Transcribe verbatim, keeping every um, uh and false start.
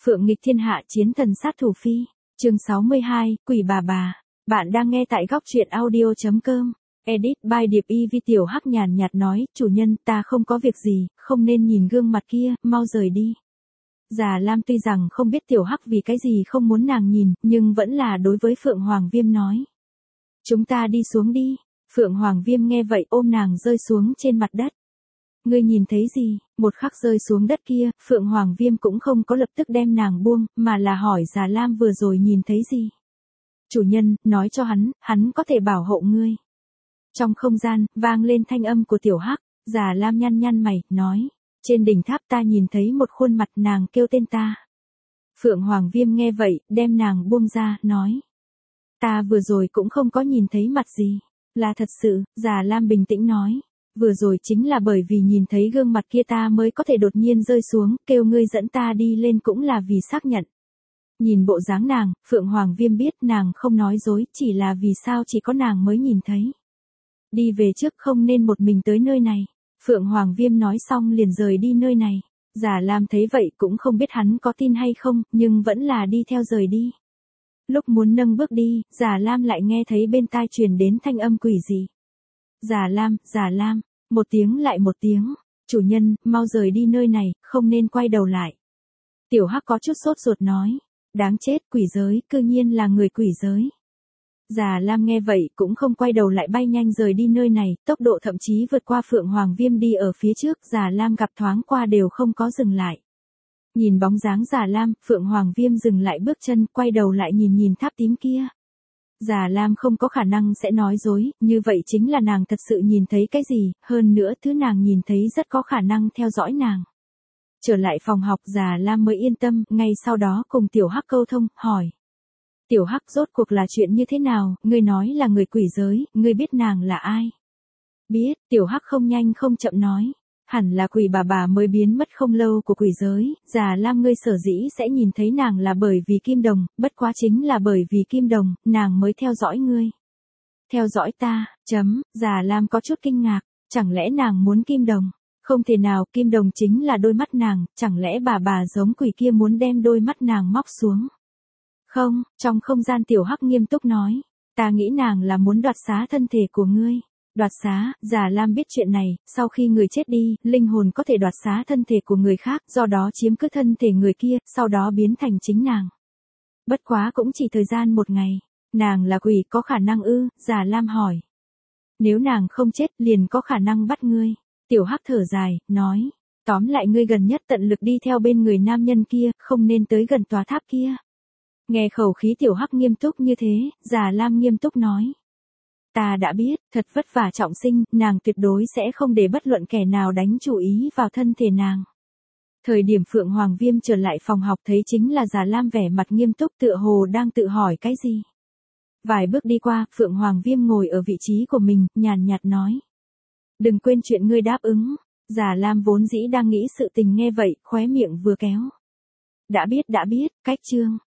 Phượng nghịch thiên hạ chiến thần sát thủ phi. Chương sáu mươi hai, Quỷ bà bà. Bạn đang nghe tại góc truyện audio chấm com. Edit by Điệp Y Vi. Tiểu Hắc nhàn nhạt nói, chủ nhân, ta không có việc gì, không nên nhìn gương mặt kia, mau rời đi. Già Lam tuy rằng không biết Tiểu Hắc vì cái gì không muốn nàng nhìn, nhưng vẫn là đối với Phượng Hoàng Viêm nói. Chúng ta đi xuống đi. Phượng Hoàng Viêm nghe vậy ôm nàng rơi xuống trên mặt đất. Ngươi nhìn thấy gì? Một khắc rơi xuống đất kia, Phượng Hoàng Viêm cũng không có lập tức đem nàng buông, mà là hỏi Già Lam vừa rồi nhìn thấy gì? Chủ nhân, nói cho hắn, hắn có thể bảo hộ ngươi. Trong không gian, vang lên thanh âm của Tiểu Hắc, Già Lam nhăn nhăn mày, nói. Trên đỉnh tháp ta nhìn thấy một khuôn mặt, nàng kêu tên ta. Phượng Hoàng Viêm nghe vậy, đem nàng buông ra, nói. Ta vừa rồi cũng không có nhìn thấy mặt gì. Là thật sự, Già Lam bình tĩnh nói. Vừa rồi chính là bởi vì nhìn thấy gương mặt kia ta mới có thể đột nhiên rơi xuống, kêu ngươi dẫn ta đi lên cũng là vì xác nhận. Nhìn bộ dáng nàng, Phượng Hoàng Viêm biết nàng không nói dối, chỉ là vì sao chỉ có nàng mới nhìn thấy. Đi về trước, không nên một mình tới nơi này. Phượng Hoàng Viêm nói xong liền rời đi nơi này. Già Lam thấy vậy cũng không biết hắn có tin hay không, nhưng vẫn là đi theo rời đi. Lúc muốn nâng bước đi, Già Lam lại nghe thấy bên tai truyền đến thanh âm quỷ dị. Già Lam, Già Lam, một tiếng lại một tiếng, chủ nhân, mau rời đi nơi này, không nên quay đầu lại. Tiểu Hắc có chút sốt ruột nói, đáng chết, quỷ giới, cư nhiên là người quỷ giới. Già Lam nghe vậy cũng không quay đầu lại, bay nhanh rời đi nơi này, tốc độ thậm chí vượt qua Phượng Hoàng Viêm đi ở phía trước, Già Lam gặp thoáng qua đều không có dừng lại. Nhìn bóng dáng Già Lam, Phượng Hoàng Viêm dừng lại bước chân, quay đầu lại nhìn nhìn tháp tím kia. Già Lam không có khả năng sẽ nói dối, như vậy chính là nàng thật sự nhìn thấy cái gì, hơn nữa thứ nàng nhìn thấy rất có khả năng theo dõi nàng. Trở lại phòng học, Già Lam mới yên tâm, ngay sau đó cùng Tiểu Hắc câu thông, hỏi. Tiểu Hắc, rốt cuộc là chuyện như thế nào, ngươi nói là người quỷ giới, ngươi biết nàng là ai? Biết, Tiểu Hắc không nhanh không chậm nói. Hẳn là quỷ bà bà mới biến mất không lâu của quỷ giới, Già Lam, ngươi sở dĩ sẽ nhìn thấy nàng là bởi vì Kim Đồng, bất quá chính là bởi vì Kim Đồng, nàng mới theo dõi ngươi. Theo dõi ta, chấm, Già Lam có chút kinh ngạc, chẳng lẽ nàng muốn Kim Đồng? Không thể nào, Kim Đồng chính là đôi mắt nàng, chẳng lẽ bà bà giống quỷ kia muốn đem đôi mắt nàng móc xuống? Không, trong không gian Tiểu Hắc nghiêm túc nói, ta nghĩ nàng là muốn đoạt xá thân thể của ngươi. Đoạt xá, Già Lam biết chuyện này, sau khi người chết đi, linh hồn có thể đoạt xá thân thể của người khác, do đó chiếm cứ thân thể người kia, sau đó biến thành chính nàng. Bất quá cũng chỉ thời gian một ngày. Nàng là quỷ, có khả năng ư? Già Lam hỏi. Nếu nàng không chết, liền có khả năng bắt ngươi. Tiểu Hắc thở dài, nói. Tóm lại ngươi gần nhất tận lực đi theo bên người nam nhân kia, không nên tới gần tòa tháp kia. Nghe khẩu khí Tiểu Hắc nghiêm túc như thế, Già Lam nghiêm túc nói. Ta đã biết, thật vất vả trọng sinh, nàng tuyệt đối sẽ không để bất luận kẻ nào đánh chủ ý vào thân thể nàng. Thời điểm Phượng Hoàng Viêm trở lại phòng học thấy chính là Già Lam vẻ mặt nghiêm túc tựa hồ đang tự hỏi cái gì. Vài bước đi qua, Phượng Hoàng Viêm ngồi ở vị trí của mình, nhàn nhạt nói. Đừng quên chuyện ngươi đáp ứng. Già Lam vốn dĩ đang nghĩ sự tình nghe vậy, khóe miệng vừa kéo. Đã biết đã biết, cách chương.